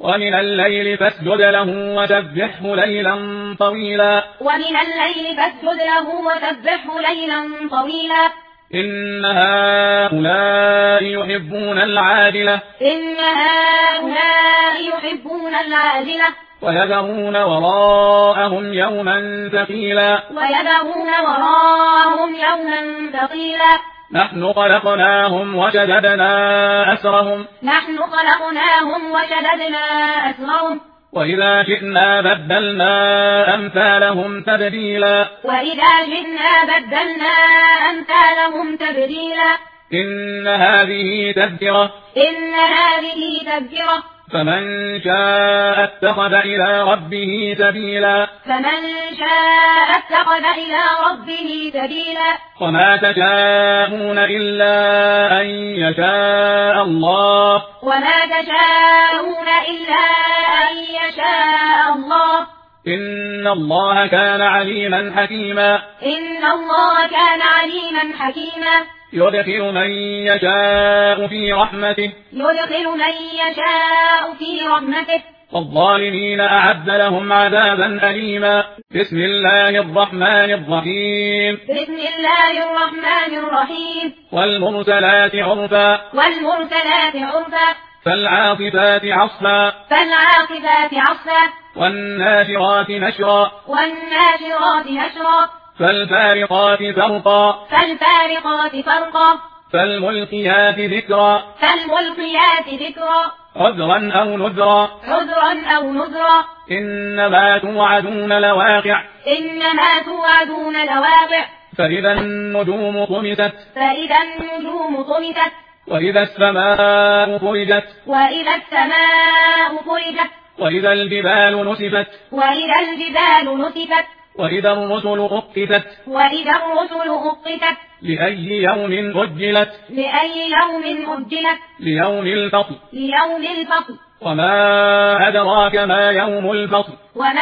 ومن الليل فاسجد له وسبحه ليلا طويلا إن هؤلاء يحبون العاجلة ويذرون وراءهم يوما ثقيلا نحن خلقناهم وشددنا أسرهم وإذا شئنا بدلنا أمثالهم تبديلا إن هذه تذكرة فمن شاء اتخذ إلى ربه سبيلا وما تشاءون إلا أن يشاء الله إن الله كان عليما حكيما يدخل من يشاء في رحمته والظالمين أعد لهم عذابا أليما بسم الله الرحمن الرحيم والمرسلات عرفا فالعاصفات عصفا والناشرات نشرا فالفارقات فرقا فالملقيات ذكرا عذرا أو نذرا إنما توعدون لواقع فإذا النجوم طمست وإذا السماء فرجت وإذا الجبال نسفت وإذا الرسل أقتت لأي يوم أجلت ليوم الفصل وما أدراك ما يوم الفصل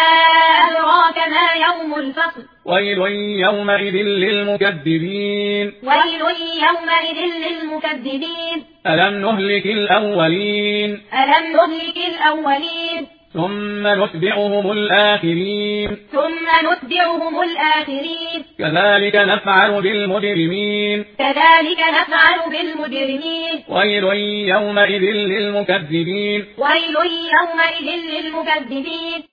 ويل يومئذ للمكذبين ألم نهلك الأولين ثم نتبعهم الآخرين كذلك نفعل بالمجرمين ويل يومئذ للمكذبين